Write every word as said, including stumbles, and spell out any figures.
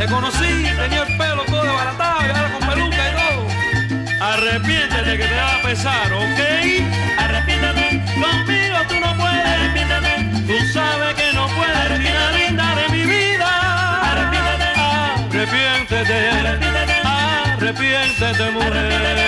Te conocí, tenía el pelo todo desbaratado y ahora con peluca y todo. Arrepiéntete que te va a pesar, ¿ok? Arrepiéntete, conmigo tú no puedes. Arrepiéntete, tú sabes que no puedes, vida linda de mi vida. Arrepiéntete, arrepiéntete, arrepiéntete, arrepiéntete, mujer.